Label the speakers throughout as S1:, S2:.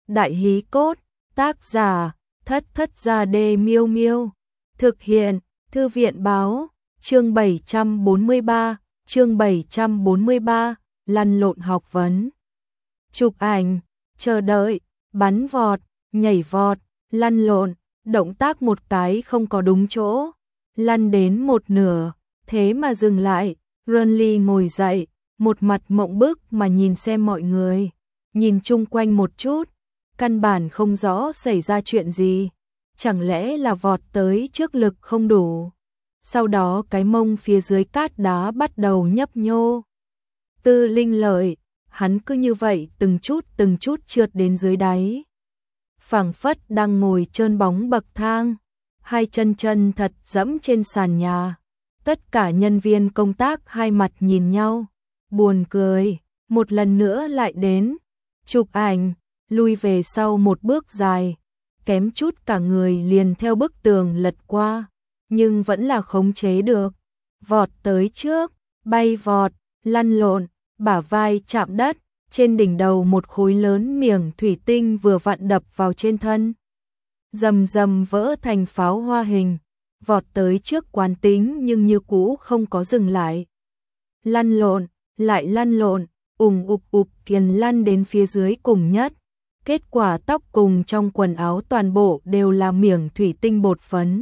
S1: Đại hí cốt, tác giả, Thất Thất Gia Đê Miêu Miêu. Thực hiện, Thư viện báo, chương 743, lăn lộn học vấn. Chụp ảnh, chờ đợi, bắn vọt, nhảy vọt, lăn lộn, động tác một cái không có đúng chỗ, lăn đến một nửa, thế mà dừng lại, Runly ngồi dậy, một mặt mộng bức mà nhìn xem mọi người, nhìn chung quanh một chút, căn bản không rõ xảy ra chuyện gì, chẳng lẽ là vọt tới trước lực không đủ. Sau đó cái mông phía dưới cát đá bắt đầu nhấp nhô. Tư Linh Lợi, hắn cứ như vậy từng chút trượt đến dưới đáy. Phảng phất đang ngồi trơn bóng bậc thang, hai chân thật dẫm trên sàn nhà. Tất cả nhân viên công tác hai mặt nhìn nhau, buồn cười, một lần nữa lại đến, chụp ảnh, lui về sau một bước dài, kém chút cả người liền theo bức tường lật qua, nhưng vẫn là khống chế được, vọt tới trước, bay vọt, lăn lộn, bả vai chạm đất, trên đỉnh đầu một khối lớn miếng thủy tinh vừa vặn đập vào trên thân. Rầm rầm vỡ thành pháo hoa hình, vọt tới trước quán tính nhưng như cũ không có dừng lại. Lăn lộn, lại lăn lộn, ụp kiền lăn đến phía dưới cùng nhất. Kết quả tóc cùng trong quần áo toàn bộ đều là miếng thủy tinh bột phấn.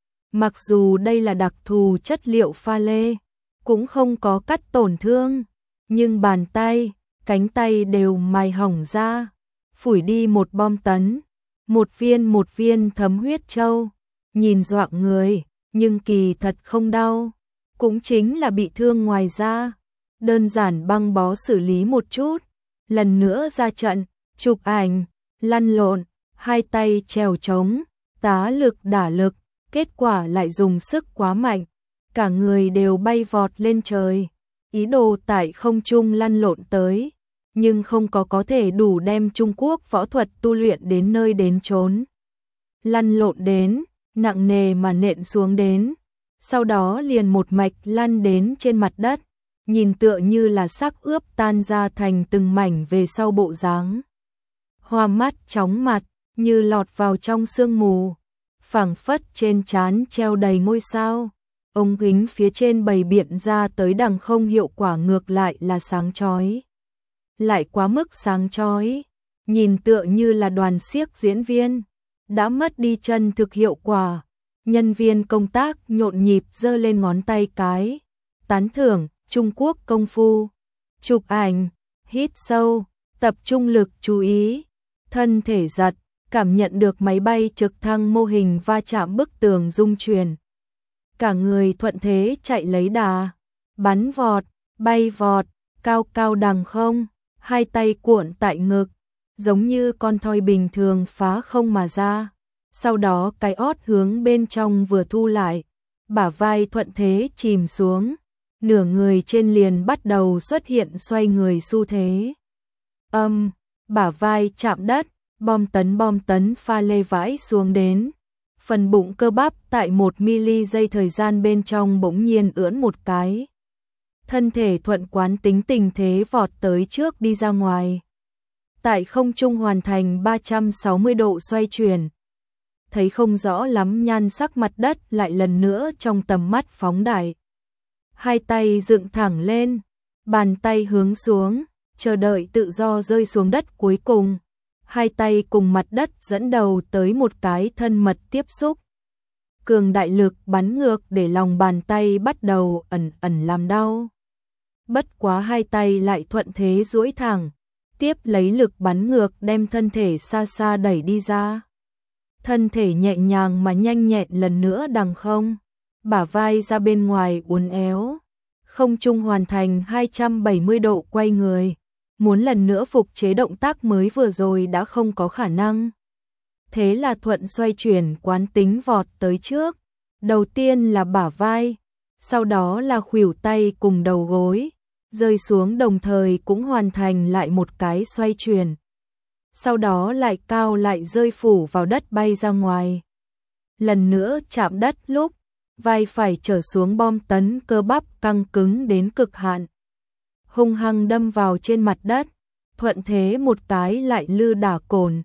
S1: Mặc dù đây là đặc thù chất liệu pha lê, cũng không có cắt tổn thương, nhưng bàn tay, cánh tay đều mài hỏng ra, phủi đi một bom tấn, một viên thấm huyết châu, nhìn doạng người, nhưng kỳ thật không đau, cũng chính là bị thương ngoài da, đơn giản băng bó xử lý một chút, lần nữa ra trận, chụp ảnh, lăn lộn, hai tay trèo trống, tá lực đả lực, kết quả lại dùng sức quá mạnh, cả người đều bay vọt lên trời, ý đồ tại không trung lăn lộn tới, nhưng không có thể đủ đem Trung Quốc võ thuật tu luyện đến nơi đến chốn. Lăn lộn đến, nặng nề mà nện xuống đến, sau đó liền một mạch lăn đến trên mặt đất, nhìn tựa như là xác ướp tan ra thành từng mảnh về sau bộ dáng. Hoa mắt chóng mặt, như lọt vào trong sương mù, phảng phất trên trán treo đầy ngôi sao, ống kính phía trên bày biện ra tới đằng không hiệu quả ngược lại là sáng chói. Lại quá mức sáng chói, nhìn tựa như là đoàn xiếc diễn viên, đã mất đi chân thực hiệu quả. Nhân viên công tác nhộn nhịp giơ lên ngón tay cái, tán thưởng, Trung Quốc công phu, chụp ảnh, hít sâu, tập trung lực chú ý, thân thể giật, cảm nhận được máy bay trực thăng mô hình va chạm bức tường rung chuyển. Cả người thuận thế chạy lấy đà, bắn vọt, bay vọt, cao cao đằng không, hai tay cuộn tại ngực, giống như con thoi bình thường phá không mà ra. Sau đó cái ót hướng bên trong vừa thu lại, bả vai thuận thế chìm xuống, nửa người trên liền bắt đầu xuất hiện xoay người xu thế. Bả vai chạm đất, bom tấn pha lê vãi xuống đến. Phần bụng cơ bắp tại 1 giây thời gian bên trong bỗng nhiên ưỡn một cái. Thân thể thuận quán tính tình thế vọt tới trước đi ra ngoài. Tại không trung hoàn thành 360 độ xoay chuyển. Thấy không rõ lắm nhan sắc mặt đất lại lần nữa trong tầm mắt phóng đại. Hai tay dựng thẳng lên, bàn tay hướng xuống, chờ đợi tự do rơi xuống đất cuối cùng. Hai tay cùng mặt đất dẫn đầu tới một cái thân mật tiếp xúc. Cường đại lực bắn ngược để lòng bàn tay bắt đầu ẩn làm đau. Bất quá hai tay lại thuận thế duỗi thẳng, tiếp lấy lực bắn ngược đem thân thể xa xa đẩy đi ra. Thân thể nhẹ nhàng mà nhanh nhẹn lần nữa đằng không, bả vai ra bên ngoài uốn éo, không trung hoàn thành 270 độ quay người, muốn lần nữa phục chế động tác mới vừa rồi đã không có khả năng. Thế là thuận xoay chuyển quán tính vọt tới trước, đầu tiên là bả vai, sau đó là khuỷu tay cùng đầu gối, rơi xuống đồng thời cũng hoàn thành lại một cái xoay chuyển. Sau đó lại cao lại rơi phủ vào đất bay ra ngoài. Lần nữa chạm đất lúc, vai phải trở xuống bom tấn cơ bắp căng cứng đến cực hạn. Hung hăng đâm vào trên mặt đất, thuận thế một cái lại lư đả cồn,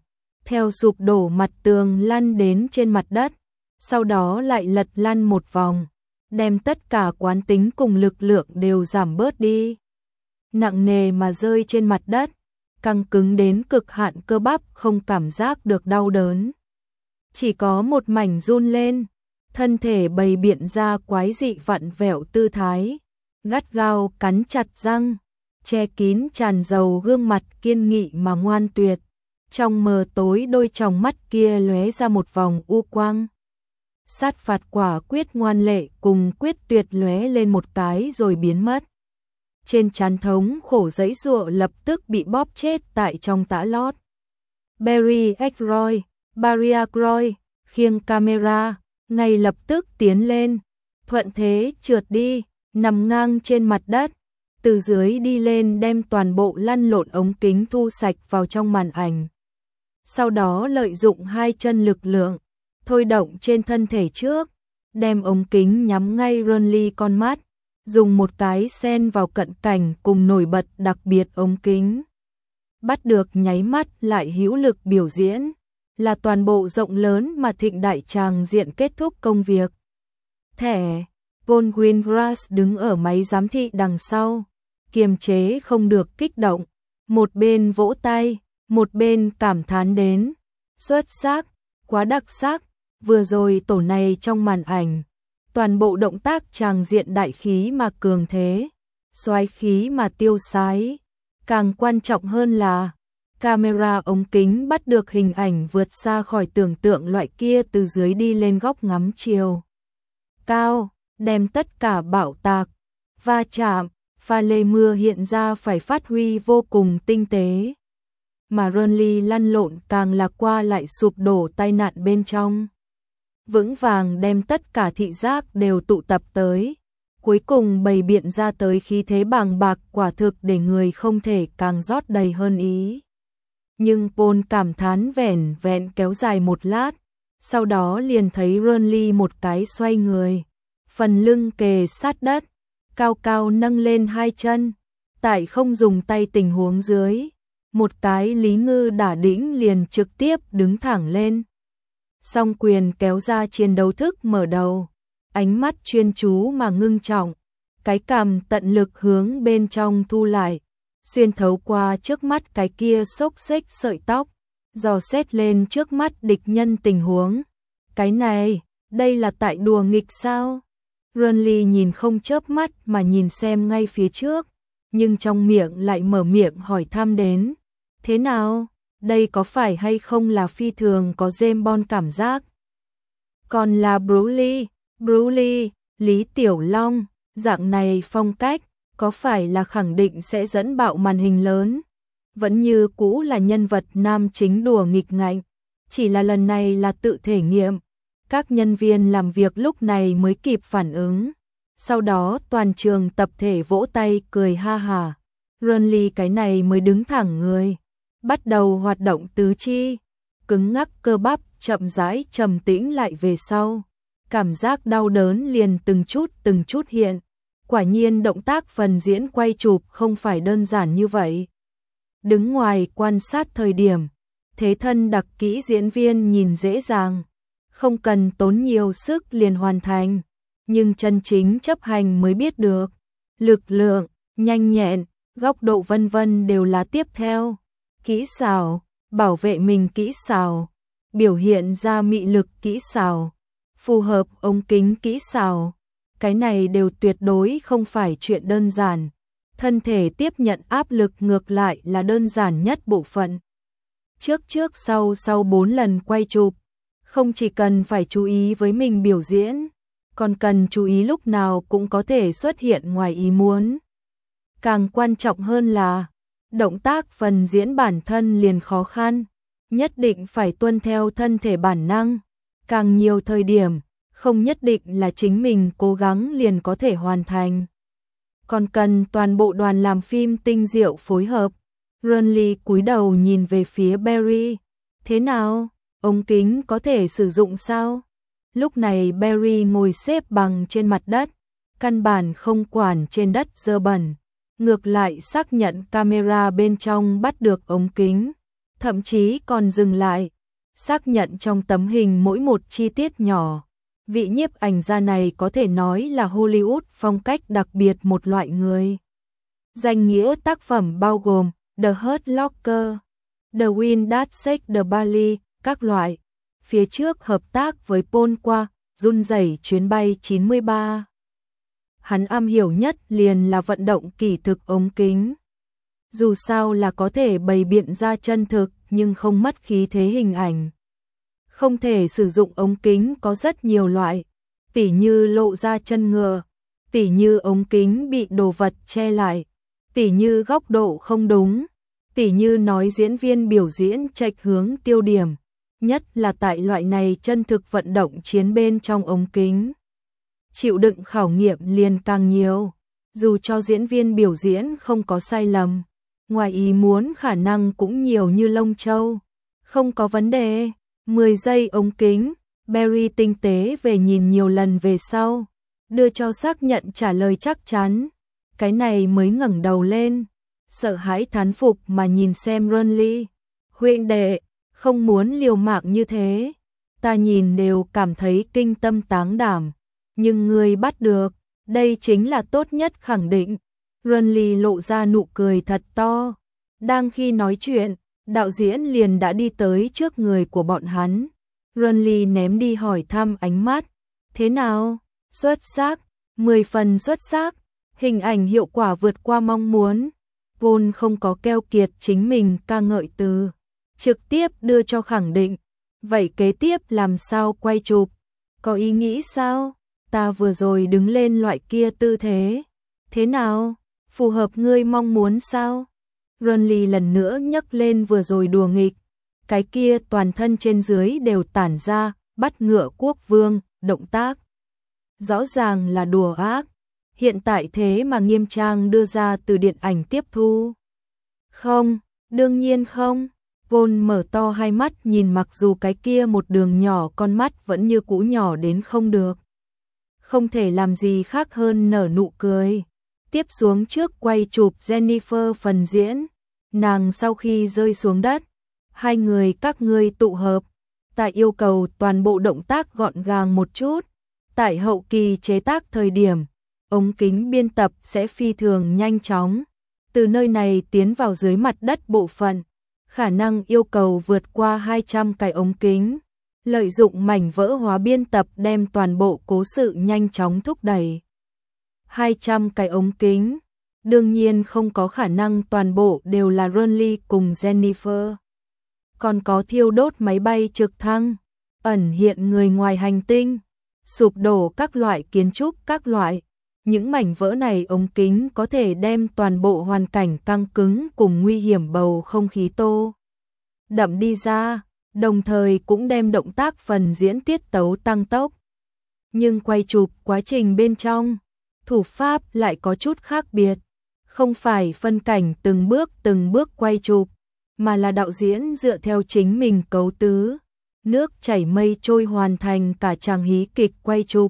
S1: theo sụp đổ mặt tường lăn đến trên mặt đất, sau đó lại lật lăn một vòng, đem tất cả quán tính cùng lực lượng đều giảm bớt đi. Nặng nề mà rơi trên mặt đất, căng cứng đến cực hạn, cơ bắp không cảm giác được đau đớn. Chỉ có một mảnh run lên, thân thể bày biện ra quái dị vặn vẹo tư thái, gắt gao cắn chặt răng, che kín tràn dầu gương mặt kiên nghị mà ngoan tuyệt. Trong mờ tối đôi tròng mắt kia lóe ra một vòng u quang. Sát phạt quả quyết ngoan lệ cùng quyết tuyệt lóe lên một cái rồi biến mất. Trên trán thống khổ giãy giụa lập tức bị bóp chết tại trong tã lót. Barry Ackroyd, Barry Ackroyd khiêng camera, ngay lập tức tiến lên, thuận thế trượt đi, nằm ngang trên mặt đất, từ dưới đi lên đem toàn bộ lăn lộn ống kính thu sạch vào trong màn ảnh. Sau đó lợi dụng hai chân lực lượng, thôi động trên thân thể trước, đem ống kính nhắm ngay Ronly con mắt, dùng một cái sen vào cận cảnh cùng nổi bật đặc biệt ống kính. Bắt được nháy mắt lại hữu lực biểu diễn, là toàn bộ rộng lớn mà thịnh đại tràng diện kết thúc công việc. Thẻ, Paul Greengrass đứng ở máy giám thị đằng sau, kiềm chế không được kích động, một bên vỗ tay, một bên cảm thán đến. Xuất sắc, quá đặc sắc, vừa rồi tổ này trong màn ảnh, toàn bộ động tác tràng diện đại khí mà cường thế, soái khí mà tiêu sái. Càng quan trọng hơn là, camera ống kính bắt được hình ảnh vượt xa khỏi tưởng tượng loại kia từ dưới đi lên góc ngắm chiều cao, đem tất cả bạo tạc, va chạm, pha lê mưa hiện ra phải phát huy vô cùng tinh tế. Mà Ronly lăn lộn càng là qua lại sụp đổ tai nạn bên trong. Vững vàng đem tất cả thị giác đều tụ tập tới, cuối cùng bày biện ra tới khí thế bàng bạc quả thực để người không thể càng rót đầy hơn ý. Nhưng Paul cảm thán vẻn vẹn kéo dài một lát, sau đó liền thấy Ronly một cái xoay người, phần lưng kề sát đất, cao cao nâng lên hai chân, tại không dùng tay tình huống dưới, một cái lý ngư đả đĩnh liền trực tiếp đứng thẳng lên. Song quyền kéo ra chiến đấu thức mở đầu, ánh mắt chuyên chú mà ngưng trọng, cái cằm tận lực hướng bên trong thu lại, xuyên thấu qua trước mắt cái kia xốc xếch sợi tóc, dò xét lên trước mắt địch nhân tình huống. Cái này, đây là tại đùa nghịch sao? Ronly nhìn không chớp mắt mà nhìn xem ngay phía trước, nhưng trong miệng lại mở miệng hỏi thăm đến. Thế nào? Đây có phải hay không là phi thường có James Bond cảm giác? Còn là Bruce Lee, Lý Tiểu Long, dạng này phong cách, có phải là khẳng định sẽ dẫn bạo màn hình lớn? Vẫn như cũ là nhân vật nam chính đùa nghịch ngạnh, chỉ là lần này là tự thể nghiệm. Các nhân viên làm việc lúc này mới kịp phản ứng. Sau đó toàn trường tập thể vỗ tay cười ha hả. Ronly cái này mới đứng thẳng người, bắt đầu hoạt động tứ chi, cứng ngắc cơ bắp chậm rãi trầm tĩnh lại về sau. Cảm giác đau đớn liền từng chút hiện. Quả nhiên động tác phần diễn quay chụp không phải đơn giản như vậy. Đứng ngoài quan sát thời điểm, thế thân đặc kỹ diễn viên nhìn dễ dàng, không cần tốn nhiều sức liền hoàn thành, nhưng chân chính chấp hành mới biết được. Lực lượng, nhanh nhẹn, góc độ vân vân đều là tiếp theo. Kỹ xảo, bảo vệ mình kỹ xảo, biểu hiện ra mị lực kỹ xảo, phù hợp ống kính kỹ xảo. Cái này đều tuyệt đối không phải chuyện đơn giản. Thân thể tiếp nhận áp lực ngược lại là đơn giản nhất bộ phận. Trước sau 4 lần quay chụp, không chỉ cần phải chú ý với mình biểu diễn, còn cần chú ý lúc nào cũng có thể xuất hiện ngoài ý muốn. Càng quan trọng hơn là, động tác phần diễn bản thân liền khó khăn, nhất định phải tuân theo thân thể bản năng. Càng nhiều thời điểm, không nhất định là chính mình cố gắng liền có thể hoàn thành. Còn cần toàn bộ đoàn làm phim tinh diệu phối hợp. Ronly cúi đầu nhìn về phía Barry. Thế nào? Ống kính có thể sử dụng sao? Lúc này Barry ngồi xếp bằng trên mặt đất, căn bản không quản trên đất dơ bẩn, ngược lại xác nhận camera bên trong bắt được ống kính, thậm chí còn dừng lại, xác nhận trong tấm hình mỗi một chi tiết nhỏ. Vị nhiếp ảnh gia này có thể nói là Hollywood phong cách đặc biệt một loại người. Danh nghĩa tác phẩm bao gồm The Hurt Locker, The Wind That Shakes the Bali, các loại. Phía trước hợp tác với Paul qua run rẩy chuyến bay 93. Hắn am hiểu nhất liền là vận động kỹ thực ống kính. Dù sao là có thể bày biện ra chân thực nhưng không mất khí thế hình ảnh. Không thể sử dụng ống kính có rất nhiều loại, tỉ như lộ ra chân ngựa, tỉ như ống kính bị đồ vật che lại, tỉ như góc độ không đúng, tỉ như nói diễn viên biểu diễn chệch hướng tiêu điểm, nhất là tại loại này chân thực vận động chiến bên trong ống kính. Chịu đựng khảo nghiệm liền càng nhiều, dù cho diễn viên biểu diễn không có sai lầm, ngoài ý muốn khả năng cũng nhiều như lông châu. Không có vấn đề. 10 giây ống kính, Barry tinh tế về nhìn nhiều lần về sau, đưa cho xác nhận trả lời chắc chắn. Cái này mới ngẩng đầu lên, sợ hãi thán phục mà nhìn xem Ronly. Huynh đệ, không muốn liều mạng như thế, ta nhìn đều cảm thấy kinh tâm táng đảm, nhưng ngươi bắt được, đây chính là tốt nhất khẳng định. Ronly lộ ra nụ cười thật to. Đang khi nói chuyện, đạo diễn liền đã đi tới trước người của bọn hắn. Ronly ném đi hỏi thăm ánh mắt. Thế nào? Xuất sắc, 10 phần xuất sắc, hình ảnh hiệu quả vượt qua mong muốn. Paul không có keo kiệt chính mình ca ngợi từ, trực tiếp đưa cho khẳng định. Vậy kế tiếp làm sao quay chụp? Có ý nghĩ sao? Ta vừa rồi đứng lên loại kia tư thế. Thế nào? Phù hợp ngươi mong muốn sao? Ronly lần nữa nhấc lên vừa rồi đùa nghịch. Cái kia toàn thân trên dưới đều tản ra, bắt ngựa quốc vương, động tác. Rõ ràng là đùa ác. Hiện tại thế mà nghiêm trang đưa ra từ điện ảnh tiếp thu. Không, đương nhiên không. Paul mở to hai mắt nhìn mặc dù cái kia một đường nhỏ con mắt vẫn như cũ nhỏ đến không được. Không thể làm gì khác hơn nở nụ cười. Tiếp xuống trước quay chụp Jennifer phần diễn. Nàng sau khi rơi xuống đất, hai người các ngươi tụ hợp. Ta yêu cầu toàn bộ động tác gọn gàng một chút. Tại hậu kỳ chế tác thời điểm, ống kính biên tập sẽ phi thường nhanh chóng. Từ nơi này tiến vào dưới mặt đất bộ phận, khả năng yêu cầu vượt qua 200 cái ống kính. Lợi dụng mảnh vỡ hóa biên tập đem toàn bộ cố sự nhanh chóng thúc đẩy. 200 cái ống kính, đương nhiên không có khả năng toàn bộ đều là Ronly cùng Jennifer. Còn có thiêu đốt máy bay trực thăng, ẩn hiện người ngoài hành tinh, sụp đổ các loại kiến trúc các loại. Những mảnh vỡ này ống kính có thể đem toàn bộ hoàn cảnh căng cứng cùng nguy hiểm bầu không khí tô đậm đi ra, đồng thời cũng đem động tác phần diễn tiết tấu tăng tốc. Nhưng quay chụp quá trình bên trong, thủ pháp lại có chút khác biệt. Không phải phân cảnh từng bước quay chụp, mà là đạo diễn dựa theo chính mình cấu tứ, nước chảy mây trôi hoàn thành cả chàng hí kịch quay chụp.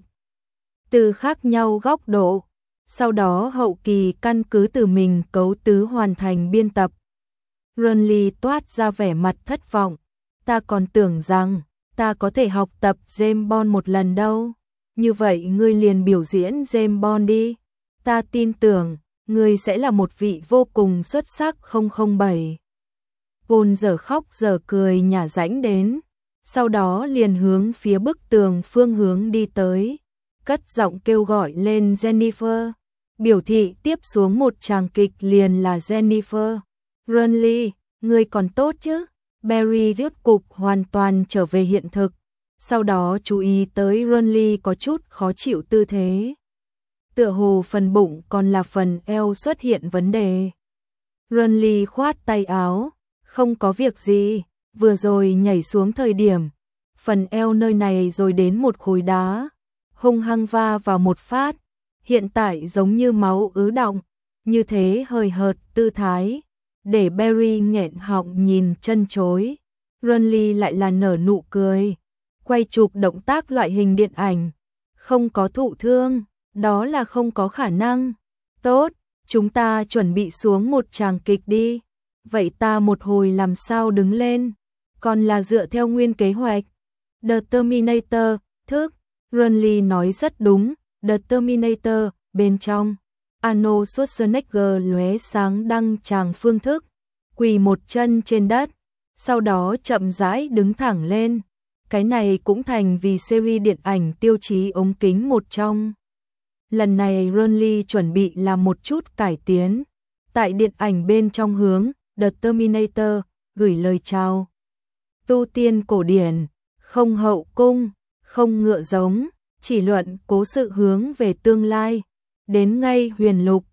S1: Từ khác nhau góc độ, sau đó hậu kỳ căn cứ từ mình cấu tứ hoàn thành biên tập. Ronly toát ra vẻ mặt thất vọng. Ta còn tưởng rằng ta có thể học tập James Bond một lần đâu. Như vậy ngươi liền biểu diễn James Bond đi. Ta tin tưởng ngươi sẽ là một vị vô cùng xuất sắc 007. Paul giờ khóc giờ cười nhả rãnh đến, sau đó liền hướng phía bức tường phương hướng đi tới, cất giọng kêu gọi lên Jennifer, biểu thị tiếp xuống một tràng kịch liền là Jennifer. Ronly, ngươi còn tốt chứ? Barry rốt cục hoàn toàn trở về hiện thực, sau đó chú ý tới Ronly có chút khó chịu tư thế. Tựa hồ phần bụng còn là phần eo xuất hiện vấn đề. Ronly khoát tay áo, không có việc gì, vừa rồi nhảy xuống thời điểm, phần eo nơi này rồi đến một khối đá, hung hăng va vào một phát, hiện tại giống như máu ứ đọng, như thế hời hợt tư thái, để Barry nghẹn họng nhìn chân chối. Ronly lại là nở nụ cười, quay chụp động tác loại hình điện ảnh, không có thụ thương, đó là không có khả năng. Tốt, chúng ta chuẩn bị xuống một tràng kịch đi. vậy ta một hồi làm sao đứng lên, còn là dựa theo nguyên kế hoạch. The Terminator, thức, Renly nói rất đúng, The Terminator, bên trong. Arnold Schwarzenegger lóe sáng đăng tràng phương thức, quỳ một chân trên đất, sau đó chậm rãi đứng thẳng lên. Cái này cũng thành vì series điện ảnh tiêu chí ống kính một trong. Lần này Renly chuẩn bị làm một chút cải tiến. Tại điện ảnh bên trong hướng The Terminator gửi lời chào. Tu tiên cổ điển, không hậu cung, không ngựa giống, chỉ luận cố sự hướng về tương lai. Đến ngay huyền lục,